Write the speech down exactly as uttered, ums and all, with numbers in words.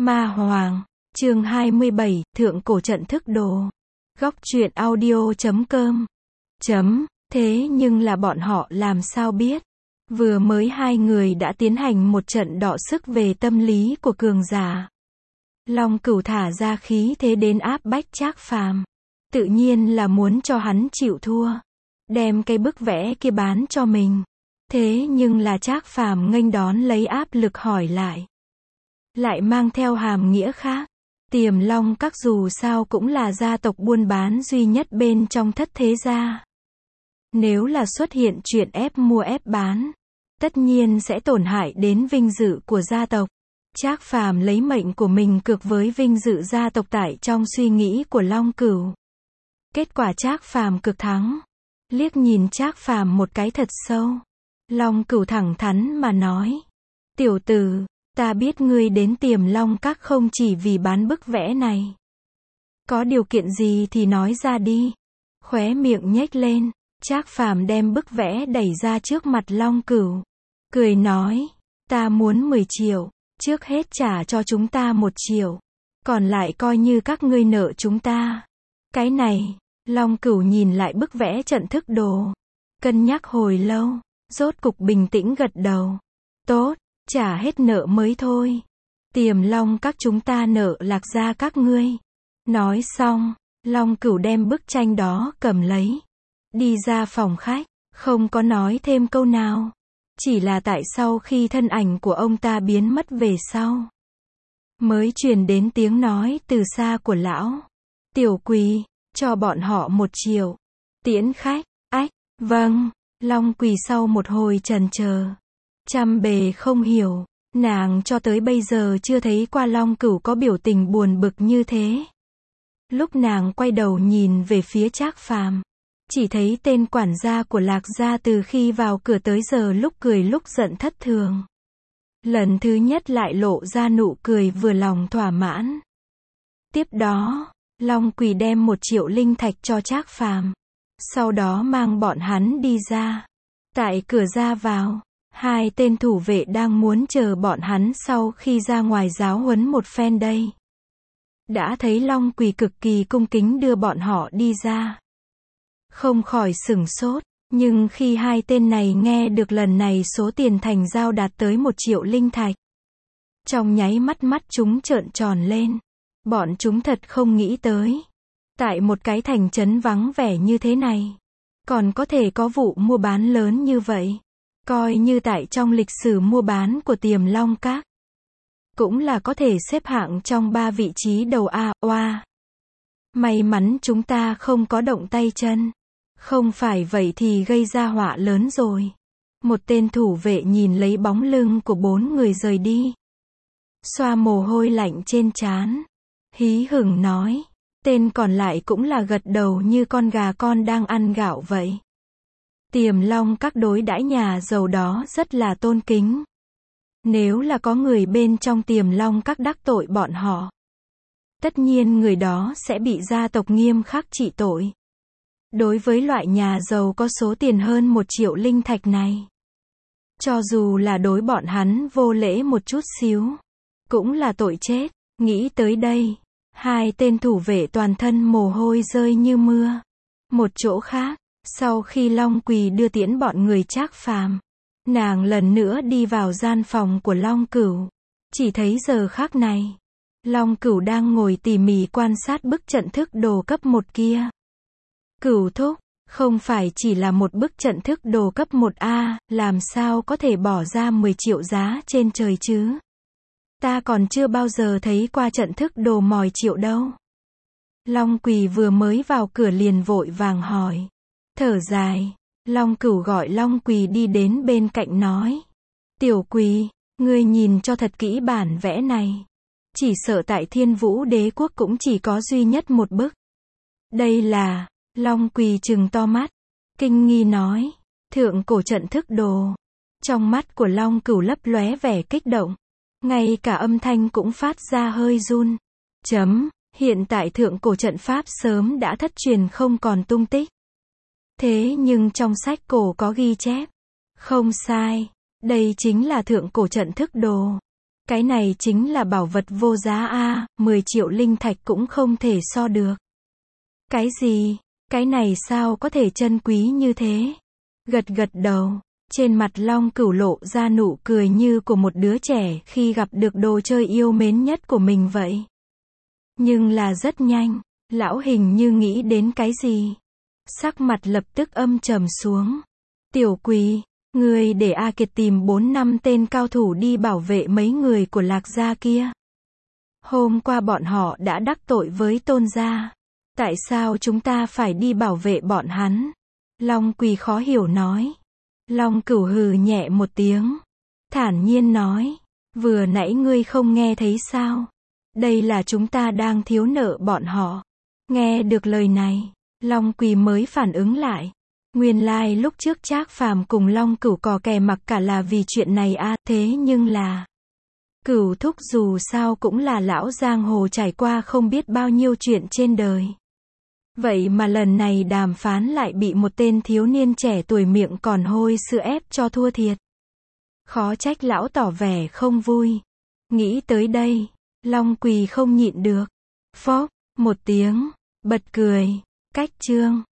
Ma Hoàng, chương hai mươi bảy, Thượng cổ trận thức đồ. Góc truyện audio chấm com. Chấm, thế nhưng là bọn họ làm sao biết. Vừa mới hai người đã tiến hành một trận đọ sức về tâm lý của cường giả. Long Cửu thả ra khí thế đến áp bách Trác Phàm. Tự nhiên là muốn cho hắn chịu thua. Đem cái bức vẽ kia bán cho mình. Thế nhưng là Trác Phàm nghênh đón lấy áp lực hỏi lại. Lại mang theo hàm nghĩa khác. Tiềm Long Các dù sao cũng là gia tộc buôn bán duy nhất bên trong thất thế gia. Nếu là xuất hiện chuyện ép mua ép bán, tất nhiên sẽ tổn hại đến vinh dự của gia tộc. Trác Phàm lấy mệnh của mình cược với vinh dự gia tộc tại trong suy nghĩ của Long Cửu. Kết quả Trác Phàm cực thắng. Liếc nhìn Trác Phàm một cái thật sâu. Long Cửu thẳng thắn mà nói. Tiểu tử, ta biết ngươi đến Tiềm Long Các không chỉ vì bán bức vẽ này. Có điều kiện gì thì nói ra đi. Khóe miệng nhếch lên, Trác Phàm đem bức vẽ đẩy ra trước mặt Long Cửu. Cười nói, ta muốn mười triệu, trước hết trả cho chúng ta một triệu. Còn lại coi như các ngươi nợ chúng ta. Cái này, Long Cửu nhìn lại bức vẽ trận thức đồ. Cân nhắc hồi lâu, rốt cục bình tĩnh gật đầu. Tốt, trả hết nợ mới thôi. Tiềm Long Các chúng ta nợ Lạc gia các ngươi. Nói xong, Long Cửu đem bức tranh đó cầm lấy. Đi ra phòng khách, không có nói thêm câu nào. Chỉ là tại sau khi thân ảnh của ông ta biến mất về sau. Mới truyền đến tiếng nói từ xa của lão. Tiểu Quỳ, cho bọn họ một triệu. Tiễn khách, ách, vâng. Long Quỳ sau một hồi chần chờ. Trăm bề không hiểu, nàng cho tới bây giờ chưa thấy qua Long Cửu có biểu tình buồn bực như thế. Lúc nàng quay đầu nhìn về phía Trác Phàm, chỉ thấy tên quản gia của Lạc gia từ khi vào cửa tới giờ lúc cười lúc giận thất thường. Lần thứ nhất lại lộ ra nụ cười vừa lòng thỏa mãn. Tiếp đó, Long Quỳ đem một triệu linh thạch cho Trác Phàm. Sau đó mang bọn hắn đi ra. Tại cửa ra vào, hai tên thủ vệ đang muốn chờ bọn hắn sau khi ra ngoài giáo huấn một phen đây. Đã thấy Long Quỳ cực kỳ cung kính đưa bọn họ đi ra. Không khỏi sửng sốt, nhưng khi hai tên này nghe được lần này số tiền thành giao đạt tới một triệu linh thạch. Trong nháy mắt mắt chúng trợn tròn lên. Bọn chúng thật không nghĩ tới. Tại một cái thành trấn vắng vẻ như thế này, còn có thể có vụ mua bán lớn như vậy. Coi như tại trong lịch sử mua bán của Tiềm Long Các, cũng là có thể xếp hạng trong ba vị trí đầu A, oa. May mắn chúng ta không có động tay chân. Không phải vậy thì gây ra họa lớn rồi. Một tên thủ vệ nhìn lấy bóng lưng của bốn người rời đi. Xoa mồ hôi lạnh trên trán. Hí hửng nói. Tên còn lại cũng là gật đầu như con gà con đang ăn gạo vậy. Tiềm Long Các đối đãi nhà giàu đó rất là tôn kính. Nếu là có người bên trong Tiềm Long Các đắc tội bọn họ, tất nhiên người đó sẽ bị gia tộc nghiêm khắc trị tội. Đối với loại nhà giàu có số tiền hơn một triệu linh thạch này, cho dù là đối bọn hắn vô lễ một chút xíu, cũng là tội chết. Nghĩ tới đây, hai tên thủ vệ toàn thân mồ hôi rơi như mưa. Một chỗ khác, sau khi Long Quỳ đưa tiễn bọn người Trác Phàm, nàng lần nữa đi vào gian phòng của Long Cửu. Chỉ thấy giờ khắc này, Long Cửu đang ngồi tỉ mỉ quan sát bức trận thức đồ cấp một kia. Cửu thúc, không phải chỉ là một bức trận thức đồ cấp một A, làm sao có thể bỏ ra mười triệu giá trên trời chứ? Ta còn chưa bao giờ thấy qua trận thức đồ mòi triệu đâu. Long Quỳ vừa mới vào cửa liền vội vàng hỏi. Thở dài, Long Cửu gọi Long Quỳ đi đến bên cạnh nói. Tiểu Quỳ, ngươi nhìn cho thật kỹ bản vẽ này. Chỉ sợ tại Thiên Vũ Đế Quốc cũng chỉ có duy nhất một bức. Đây là, Long Quỳ trừng to mắt, kinh nghi nói. Thượng cổ trận thức đồ. Trong mắt của Long Cửu lấp lóe vẻ kích động. Ngay cả âm thanh cũng phát ra hơi run. Chấm, hiện tại thượng cổ trận pháp sớm đã thất truyền không còn tung tích. Thế nhưng trong sách cổ có ghi chép. Không sai, đây chính là thượng cổ trận thức đồ. Cái này chính là bảo vật vô giá a, mười triệu linh thạch cũng không thể so được. Cái gì? Cái này sao có thể chân quý như thế? Gật gật đầu. Trên mặt Long Cửu lộ ra nụ cười như của một đứa trẻ khi gặp được đồ chơi yêu mến nhất của mình vậy. Nhưng là rất nhanh, lão hình như nghĩ đến cái gì. Sắc mặt lập tức âm trầm xuống. Tiểu Quỳ, ngươi để A Kiệt tìm bốn năm tên cao thủ đi bảo vệ mấy người của Lạc gia kia. Hôm qua bọn họ đã đắc tội với Tôn gia. Tại sao chúng ta phải đi bảo vệ bọn hắn? Long Quỳ khó hiểu nói. Long Cửu hừ nhẹ một tiếng. Thản nhiên nói. Vừa nãy ngươi không nghe thấy sao? Đây là chúng ta đang thiếu nợ bọn họ. Nghe được lời này, Long Quỳ mới phản ứng lại. Nguyên lai like lúc trước Trác Phàm cùng Long Cửu cò kè mặc cả là vì chuyện này a, à, thế nhưng là Cửu thúc dù sao cũng là lão giang hồ trải qua không biết bao nhiêu chuyện trên đời. Vậy mà lần này đàm phán lại bị một tên thiếu niên trẻ tuổi miệng còn hôi sữa ép cho thua thiệt. Khó trách lão tỏ vẻ không vui. Nghĩ tới đây, Long Quỳ không nhịn được. Phốc, một tiếng, bật cười. Cách chương